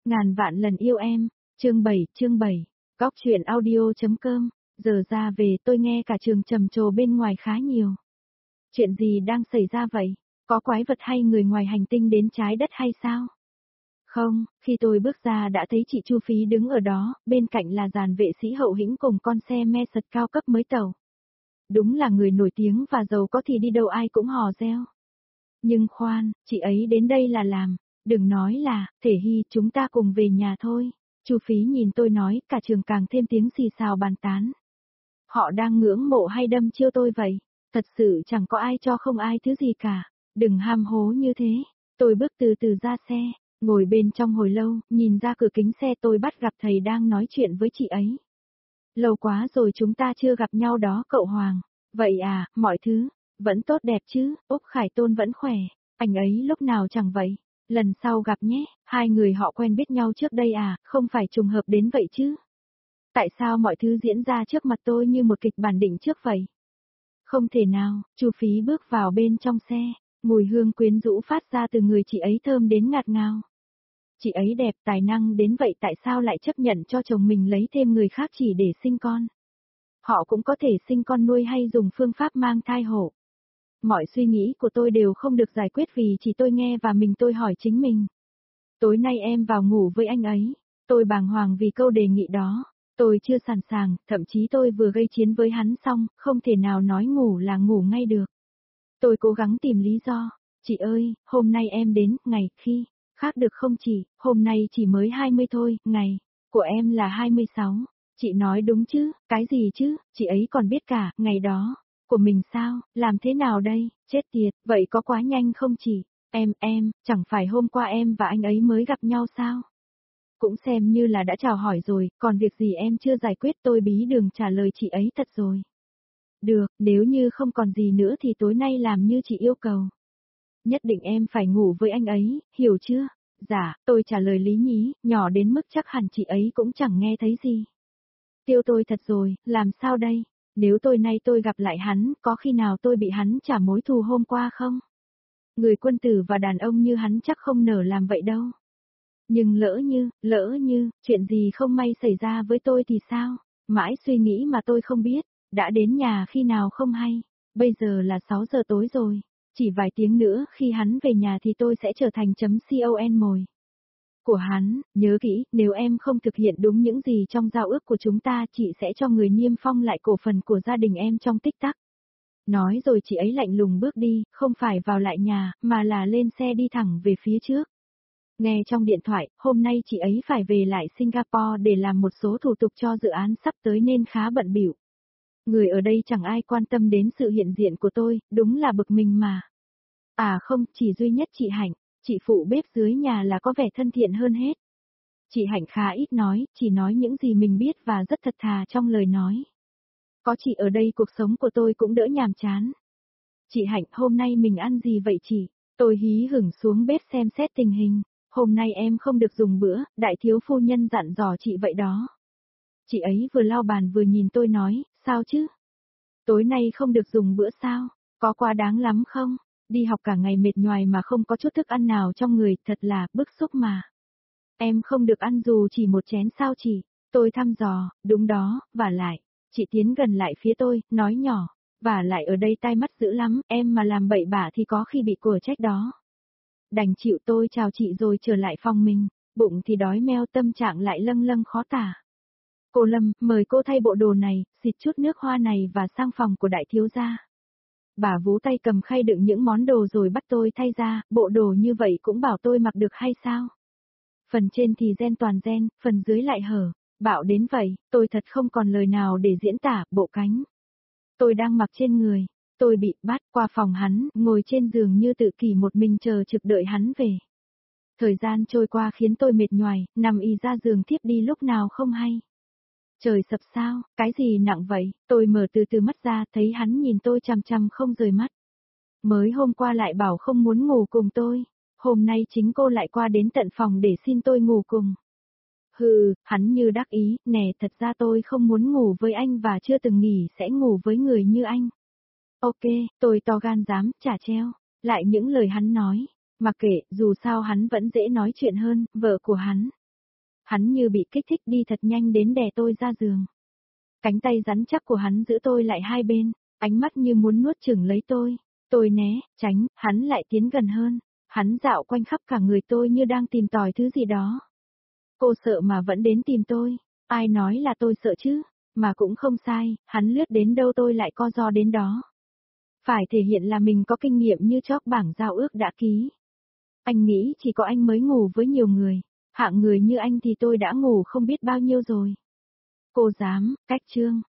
Ngàn vạn lần yêu em, chương 7, Góc truyện audio.com, giờ ra về tôi nghe cả trường trầm trồ bên ngoài khá nhiều. Chuyện gì đang xảy ra vậy? Có quái vật hay người ngoài hành tinh đến trái đất hay sao? Không, khi tôi bước ra đã thấy chị Chu Phí đứng ở đó, bên cạnh là dàn vệ sĩ hậu hĩnh cùng con xe Mercedes cao cấp mới tàu. Đúng là người nổi tiếng và giàu có thì đi đâu ai cũng hò reo. Nhưng khoan, chị ấy đến đây là làm, đừng nói là, Thể Hy chúng ta cùng về nhà thôi. Chu Phí nhìn tôi nói, cả trường càng thêm tiếng xì xào bàn tán. Họ đang ngưỡng mộ hay đâm chiêu tôi vậy? Thật sự chẳng có ai cho không ai thứ gì cả. Đừng ham hố như thế. Tôi bước từ từ ra xe, ngồi bên trong hồi lâu, nhìn ra cửa kính xe tôi bắt gặp thầy đang nói chuyện với chị ấy. Lâu quá rồi chúng ta chưa gặp nhau đó cậu Hoàng. Vậy à, mọi thứ, vẫn tốt đẹp chứ, Úc Khải Tôn vẫn khỏe, anh ấy lúc nào chẳng vậy. Lần sau gặp nhé, hai người họ quen biết nhau trước đây à, không phải trùng hợp đến vậy chứ. Tại sao mọi thứ diễn ra trước mặt tôi như một kịch bản định trước vậy? Không thể nào, Chu Phí bước vào bên trong xe, mùi hương quyến rũ phát ra từ người chị ấy thơm đến ngạt ngào. Chị ấy đẹp tài năng đến vậy tại sao lại chấp nhận cho chồng mình lấy thêm người khác chỉ để sinh con? Họ cũng có thể sinh con nuôi hay dùng phương pháp mang thai hộ. Mọi suy nghĩ của tôi đều không được giải quyết vì chỉ tôi nghe và tôi hỏi chính mình. Tối nay em vào ngủ với anh ấy. Tôi bàng hoàng vì câu đề nghị đó. Tôi chưa sẵn sàng, thậm chí tôi vừa gây chiến với hắn xong, không thể nào nói ngủ là ngủ ngay được. Tôi cố gắng tìm lý do. Chị ơi, hôm nay em đến, ngày, khi, khác được không chị, hôm nay chỉ mới 20 thôi, ngày, của em là 26. Chị nói đúng chứ, cái gì chứ, chị ấy còn biết cả, ngày đó, của mình sao, làm thế nào đây, chết tiệt, vậy có quá nhanh không chị? Em, chẳng phải hôm qua em và anh ấy mới gặp nhau sao? Cũng xem như là đã chào hỏi rồi, còn việc gì em chưa giải quyết tôi bí đường trả lời chị ấy thật rồi. Được, nếu như không còn gì nữa thì tối nay làm như chị yêu cầu. Nhất định em phải ngủ với anh ấy, hiểu chưa? Dạ, tôi trả lời lý nhí, nhỏ đến mức chắc hẳn chị ấy cũng chẳng nghe thấy gì. Tiêu tôi thật rồi, làm sao đây? Nếu nay tôi gặp lại hắn, có khi nào tôi bị hắn trả mối thù hôm qua không? Người quân tử và đàn ông như hắn chắc không nỡ làm vậy đâu. Nhưng lỡ như, chuyện gì không may xảy ra với tôi thì sao? Mãi suy nghĩ mà tôi không biết, đã đến nhà khi nào không hay. Bây giờ là 6 giờ tối rồi, chỉ vài tiếng nữa khi hắn về nhà thì tôi sẽ trở thành .con mồi của hắn. Nhớ kỹ, nếu em không thực hiện đúng những gì trong giao ước của chúng ta, chị sẽ cho người niêm phong lại cổ phần của gia đình em trong tích tắc. Nói rồi chị ấy lạnh lùng bước đi, không phải vào lại nhà, mà là lên xe đi thẳng về phía trước. Nghe trong điện thoại, hôm nay chị ấy phải về lại Singapore để làm một số thủ tục cho dự án sắp tới nên khá bận bịu. Người ở đây chẳng ai quan tâm đến sự hiện diện của tôi, đúng là bực mình mà. À không, chỉ duy nhất chị Hạnh, chị phụ bếp dưới nhà là có vẻ thân thiện hơn hết. Chị Hạnh khá ít nói, chỉ nói những gì mình biết và rất thật thà trong lời nói. Có chị ở đây cuộc sống của tôi cũng đỡ nhàm chán. Chị Hạnh, hôm nay mình ăn gì vậy chị? Tôi hí hửng xuống bếp xem xét tình hình. Hôm nay em không được dùng bữa, đại thiếu phu nhân dặn dò chị vậy đó. Chị ấy vừa lau bàn vừa nhìn tôi nói, sao chứ? Tối nay không được dùng bữa sao? Có quá đáng lắm không? Đi học cả ngày mệt nhoài mà không có chút thức ăn nào trong người, thật là bức xúc mà. Em không được ăn dù chỉ một chén sao chị? Tôi thăm dò, đúng đó, và lại. Chị tiến gần lại phía tôi, nói nhỏ. Và lại ở đây tai mắt dữ lắm, em mà làm bậy bạ thì có khi bị của trách đó. Đành chịu, tôi chào chị rồi trở lại phòng mình, bụng thì đói meo, tâm trạng lại lâng lâng khó tả. Cô Lâm, mời cô thay bộ đồ này, xịt chút nước hoa này và sang phòng của đại thiếu gia. Bà vú tay cầm khay đựng những món đồ rồi bắt tôi thay ra, bộ đồ như vậy cũng bảo tôi mặc được hay sao? Phần trên thì ren toàn ren, phần dưới lại hở, bạo đến vậy, tôi thật không còn lời nào để diễn tả, bộ cánh. Tôi đang mặc trên người, tôi bị bắt qua phòng hắn, ngồi trên giường như tự kỷ một mình chờ trực đợi hắn về. Thời gian trôi qua khiến tôi mệt nhoài, nằm ì ra giường thiếp đi lúc nào không hay. Trời sập sao, cái gì nặng vậy, tôi mở từ từ mắt ra, thấy hắn nhìn tôi chằm chằm không rời mắt. Mới hôm qua lại bảo không muốn ngủ cùng tôi, hôm nay chính cô lại qua đến tận phòng để xin tôi ngủ cùng. Hừ, hắn như đắc ý, nè thật ra tôi không muốn ngủ với anh và chưa từng nghĩ sẽ ngủ với người như anh. Ok, tôi to gan dám, chả treo. Lại những lời hắn nói, mặc kệ, dù sao hắn vẫn dễ nói chuyện hơn, vợ của hắn. Hắn như bị kích thích đi thật nhanh đến đè tôi ra giường. Cánh tay rắn chắc của hắn giữ tôi lại hai bên, ánh mắt như muốn nuốt chửng lấy tôi. Tôi né, tránh, hắn lại tiến gần hơn. Hắn dạo quanh khắp cả người tôi như đang tìm tòi thứ gì đó. Cô sợ mà vẫn đến tìm tôi. Ai nói là tôi sợ chứ? Mà cũng không sai, hắn lướt đến đâu tôi lại co ro đến đó. Phải thể hiện là mình có kinh nghiệm như chóp bảng giao ước đã ký. Anh nghĩ chỉ có anh mới ngủ với nhiều người. Hạng người như anh thì tôi đã ngủ không biết bao nhiêu rồi. Cô dám, cách trương.